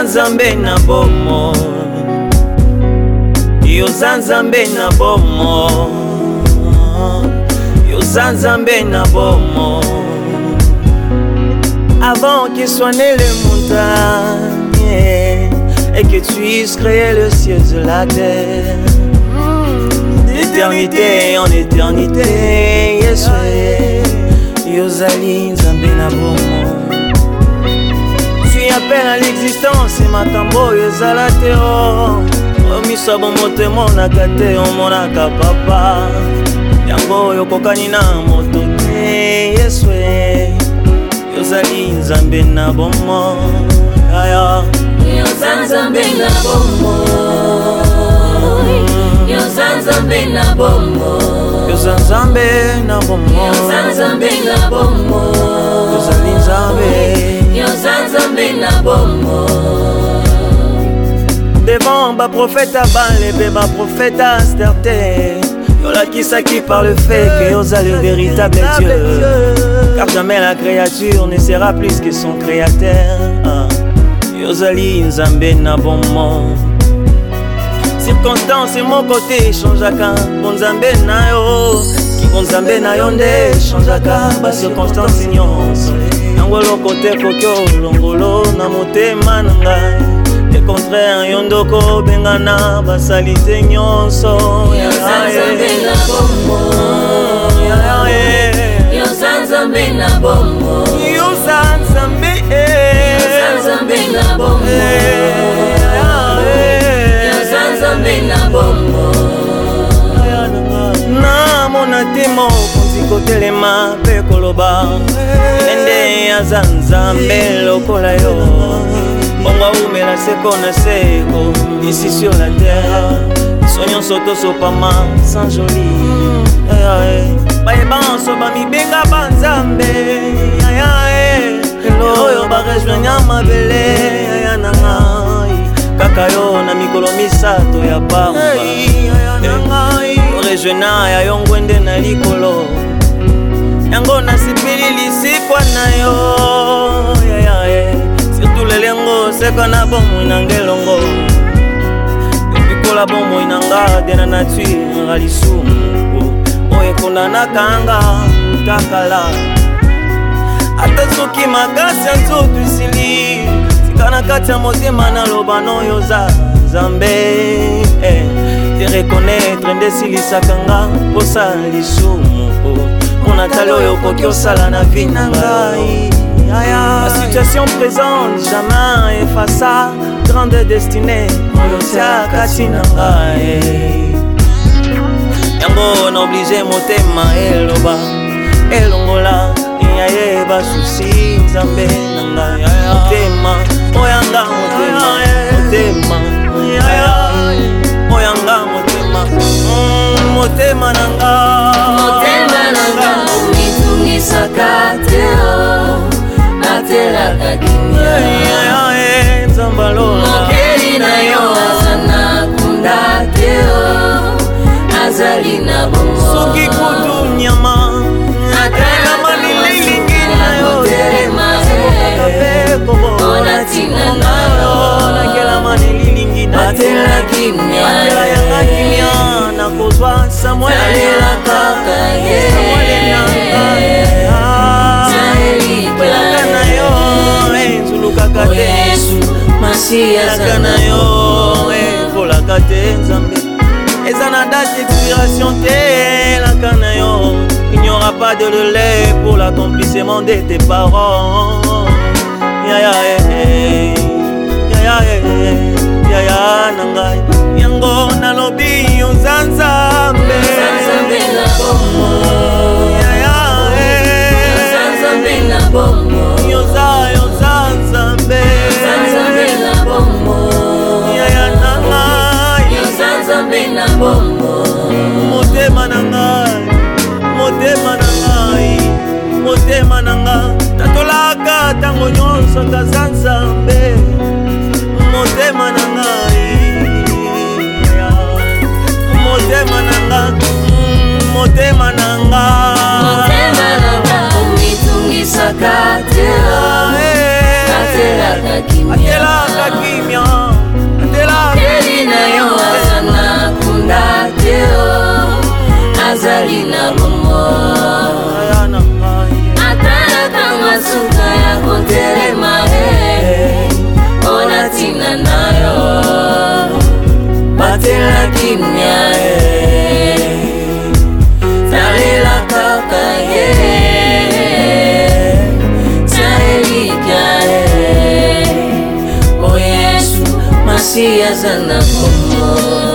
Zanzambe na bomo, yo Zanzambe na bomo, yo Zanzambe na bomo. Avant qu'il soit né les montagnes et que tu puisses créer le ciel de la terre, d'éternité en éternité, yes, yo Zali Nzambe na bomo. Tu appelles à l'existence et ma cambo yo zalateo. Omisa bomote monaka te omonaka papa. Yango yo kokani na moto te, yes, yo Zali Nzambe na bomo. Aya yo Zanzambe na bomo, yo Zanzambe na bomo, yo Zanzambe na bomo, yo Zanzambe na bomo, yo Zali Nzambe, yo Zanzambe na bomo. Devant ba prophète à Balébé, ba prophète à Sterté, yo la qui par le fait que yo Zali le véritable Dieu. Car jamais la créature ne sera plus que son créateur. Yo Zali Nzambe na bomo. Circonstance et mon côté changeaka, bon Nzambe na yo. Ki bon Nzambe na yo nde changeaka, ba circonstance nyonso. Yango côté kokyo longolo na motema na ngai. Le contraire yondoko bengana basalite nyonso. Yo Zanzambe na bomo, yo Zanzambe na bomo, yo Zanzambe, yo Zanzambe na bomo, yo Zanzambe na bomo. Na monatimo konzi kotelema pe koloba ende ya Zanzambe lokola yo. Bongo umela seko na seko ici sur la terre. Soyons soto sopama sans joli. Baebanso bami benga banzambe. Oyo barejoigna mabele aya nangai. Kaka yo na mikolo misato ya pamba. Rejoigna ya yongwende na likolo. Yango na sipili lisikwa na yo. Surtout le lengo seka na bomo inangelongo. Epikola bomo inanga de na nature alisumu. Oye konda na kanga utakala. Ata soki makasi ya nzoto isili. Sikana kati ya motema na lobano yo Zanzambe. Te reconnaître nde silisaka nga posa lisumu. Mona talo yo koki osala na vie na ngai. La situation présente jamais effaça. Grande destinée oyo tiaka na ngai. Yango na oblige motema eloba elongola yeba susi Nzambe na ngai. Motema oyanga motema, motema oyanga motema, motema na ngai, motema na ngai umitungisaka teo natelaka kimia. Nzambalola mokeli na yo azana kunda teo azali na bomo. soki kutu nyama atela lilingi na yo onatina na yo nakela mani lilingi na atela kimia. atela yanga kimia na kozwa Samuel Talela kaka ye pelaka na yo nzulukaka te Yesu Masia pelaka na yo volaka te Nzambe. Eza na date d'expiration te laka na yo. Il n'y aura pas de délai pour l'accomplissement de tes parents. Ya nangai yango nalobi yo Zanzambe. Zanzambe na bomo, Zanzambe na bomo, yo Zanzambe. Zanzambe na bomo, nangai yo Zanzambe na bomo. motema nangai, motema nangai, motema nangai. Tatolaka tango nyonso ka Zanzambe. Motema nangai, motema nangai, motema nangai. Umitungisaka teo natelaka atelaka kimia atelaka kimia teli na yo azana kunda teo azali na bomo atalaka masuka ya kotelema ona tina na yo batela kimia talela kaka taelika o Yesu Masiya zana komo